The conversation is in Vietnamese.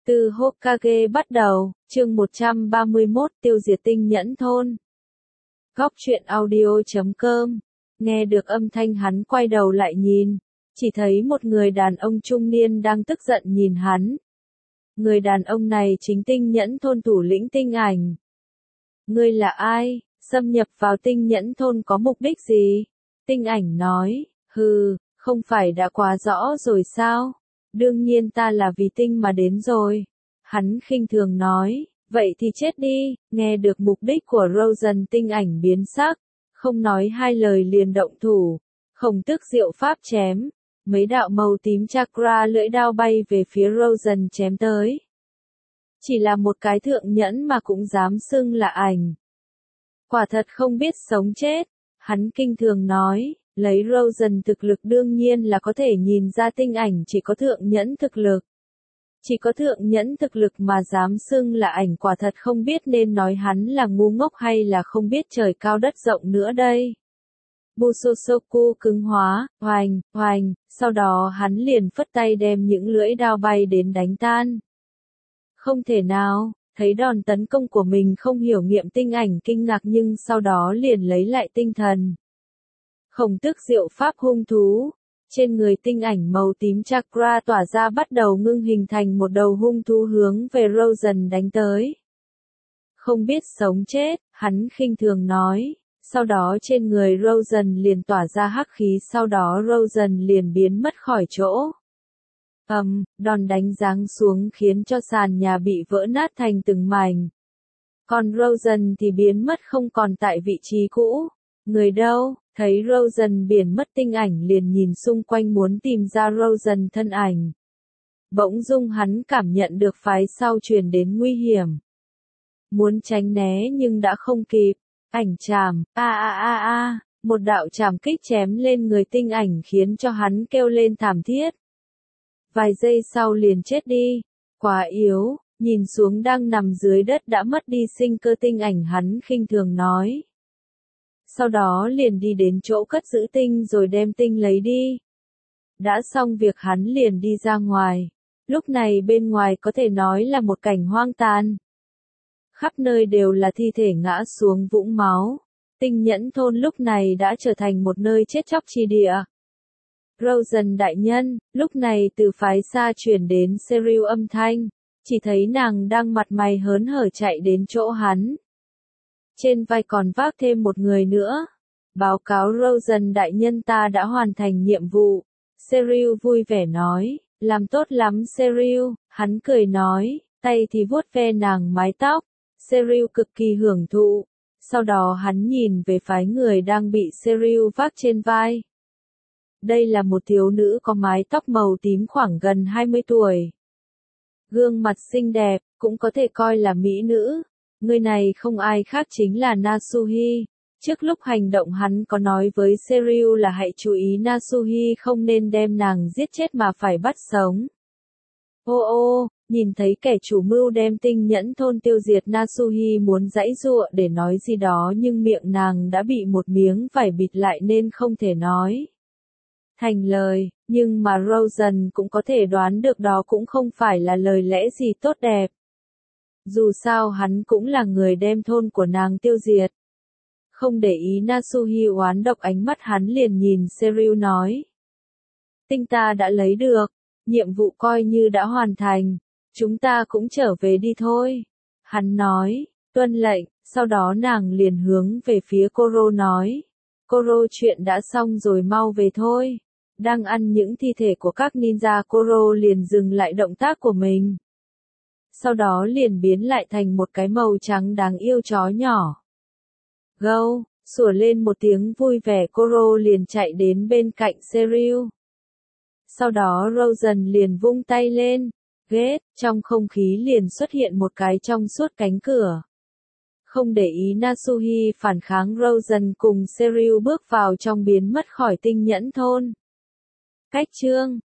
Từ Hokage bắt đầu, chương 131 tiêu diệt tinh nhẫn thôn. Góc truyện audio.com. Nghe được âm thanh hắn quay đầu lại nhìn, chỉ thấy một người đàn ông trung niên đang tức giận nhìn hắn. Người đàn ông này chính tinh nhẫn thôn thủ lĩnh Tinh Ảnh. Ngươi là ai, xâm nhập vào tinh nhẫn thôn có mục đích gì? Tinh Ảnh nói, hừ, không phải đã quá rõ rồi sao? Đương nhiên ta là vì tinh mà đến rồi. Hắn khinh thường nói, vậy thì chết đi. Nghe được mục đích của Rosen, Tinh Ảnh biến sắc, không nói hai lời liền động thủ. Khổng Tước diệu pháp chém, mấy đạo màu tím chakra lưỡi đao bay về phía Rosen chém tới. Chỉ là một cái thượng nhẫn mà cũng dám xưng là ảnh. Quả thật không biết sống chết. Hắn kinh thường nói, lấy Rosen thực lực đương nhiên là có thể nhìn ra Tinh Ảnh chỉ có thượng nhẫn thực lực. Chỉ có thượng nhẫn thực lực mà dám xưng là ảnh, quả thật không biết nên nói hắn là ngu ngốc hay là không biết trời cao đất rộng nữa đây. Busosoku cứng hóa, hoành, sau đó hắn liền phất tay đem những lưỡi đao bay đến đánh tan. Không thể nào, thấy đòn tấn công của mình không hiểu nghiệm Tinh Ảnh kinh ngạc nhưng sau đó liền lấy lại tinh thần. Khổng Tước diệu pháp hung thú. Trên người Tinh Ảnh màu tím chakra tỏa ra bắt đầu ngưng hình thành một đầu hung thú hướng về Rosen đánh tới. Không biết sống chết, hắn khinh thường nói. Sau đó trên người Rosen liền tỏa ra hắc khí, sau đó Rosen liền biến mất khỏi chỗ. Đòn đánh giáng xuống khiến cho sàn nhà bị vỡ nát thành từng mảnh. Còn Rosen thì biến mất không còn tại vị trí cũ. Người đâu? Thấy Rosen biến mất, Tinh Ảnh liền nhìn xung quanh muốn tìm ra Rosen thân ảnh. Bỗng dưng hắn cảm nhận được phái sau truyền đến nguy hiểm. Muốn tránh né nhưng đã không kịp. Ảnh chảm, một đạo chảm kích chém lên người Tinh Ảnh khiến cho hắn kêu lên thảm thiết. Vài giây sau liền chết đi. Quá yếu, nhìn xuống đang nằm dưới đất đã mất đi sinh cơ Tinh Ảnh, hắn khinh thường nói. Sau đó liền đi đến chỗ cất giữ tinh rồi đem tinh lấy đi. Đã xong việc hắn liền đi ra ngoài. Lúc này bên ngoài có thể nói là một cảnh hoang tàn. Khắp nơi đều là thi thể ngã xuống vũng máu. Tinh nhẫn thôn lúc này đã trở thành một nơi chết chóc chi địa. Rosen đại nhân, lúc này từ phái xa truyền đến Serial âm thanh. Chỉ thấy nàng đang mặt mày hớn hở chạy đến chỗ hắn. Trên vai còn vác thêm một người nữa. Báo cáo Rosen đại nhân, ta đã hoàn thành nhiệm vụ. Serial vui vẻ nói, làm tốt lắm Serial. Hắn cười nói, tay thì vuốt ve nàng mái tóc. Serial cực kỳ hưởng thụ. Sau đó hắn nhìn về phái người đang bị Serial vác trên vai. Đây là một thiếu nữ có mái tóc màu tím khoảng gần 20 tuổi. Gương mặt xinh đẹp, cũng có thể coi là mỹ nữ. Người này không ai khác chính là Nasuhi. Trước lúc hành động hắn có nói với Serial là hãy chú ý Nasuhi không nên đem nàng giết chết mà phải bắt sống. Nhìn thấy kẻ chủ mưu đem tinh nhẫn thôn tiêu diệt, Nasuhi muốn giãy giụa để nói gì đó nhưng miệng nàng đã bị một miếng vải bịt lại nên không thể nói thành lời, nhưng mà Rosen cũng có thể đoán được đó cũng không phải là lời lẽ gì tốt đẹp. Dù sao hắn cũng là người đem thôn của nàng tiêu diệt. Không để ý Nasuhi oán độc, ánh mắt hắn liền nhìn Serial nói. Tinh ta đã lấy được, nhiệm vụ coi như đã hoàn thành, chúng ta cũng trở về đi thôi. Hắn nói, tuân lệnh, sau đó nàng liền hướng về phía Koro nói. Koro, chuyện đã xong rồi, mau về thôi. Đang ăn những thi thể của các ninja, Koro liền dừng lại động tác của mình. Sau đó liền biến lại thành một cái màu trắng đáng yêu chó nhỏ. Gâu, sủa lên một tiếng vui vẻ, Koro liền chạy đến bên cạnh Serial. Sau đó Rosen liền vung tay lên, ghét, trong không khí liền xuất hiện một cái trong suốt cánh cửa. Không để ý Nasuhi phản kháng, Rosen cùng Serial bước vào trong biến mất khỏi tinh nhẫn thôn. Cách chương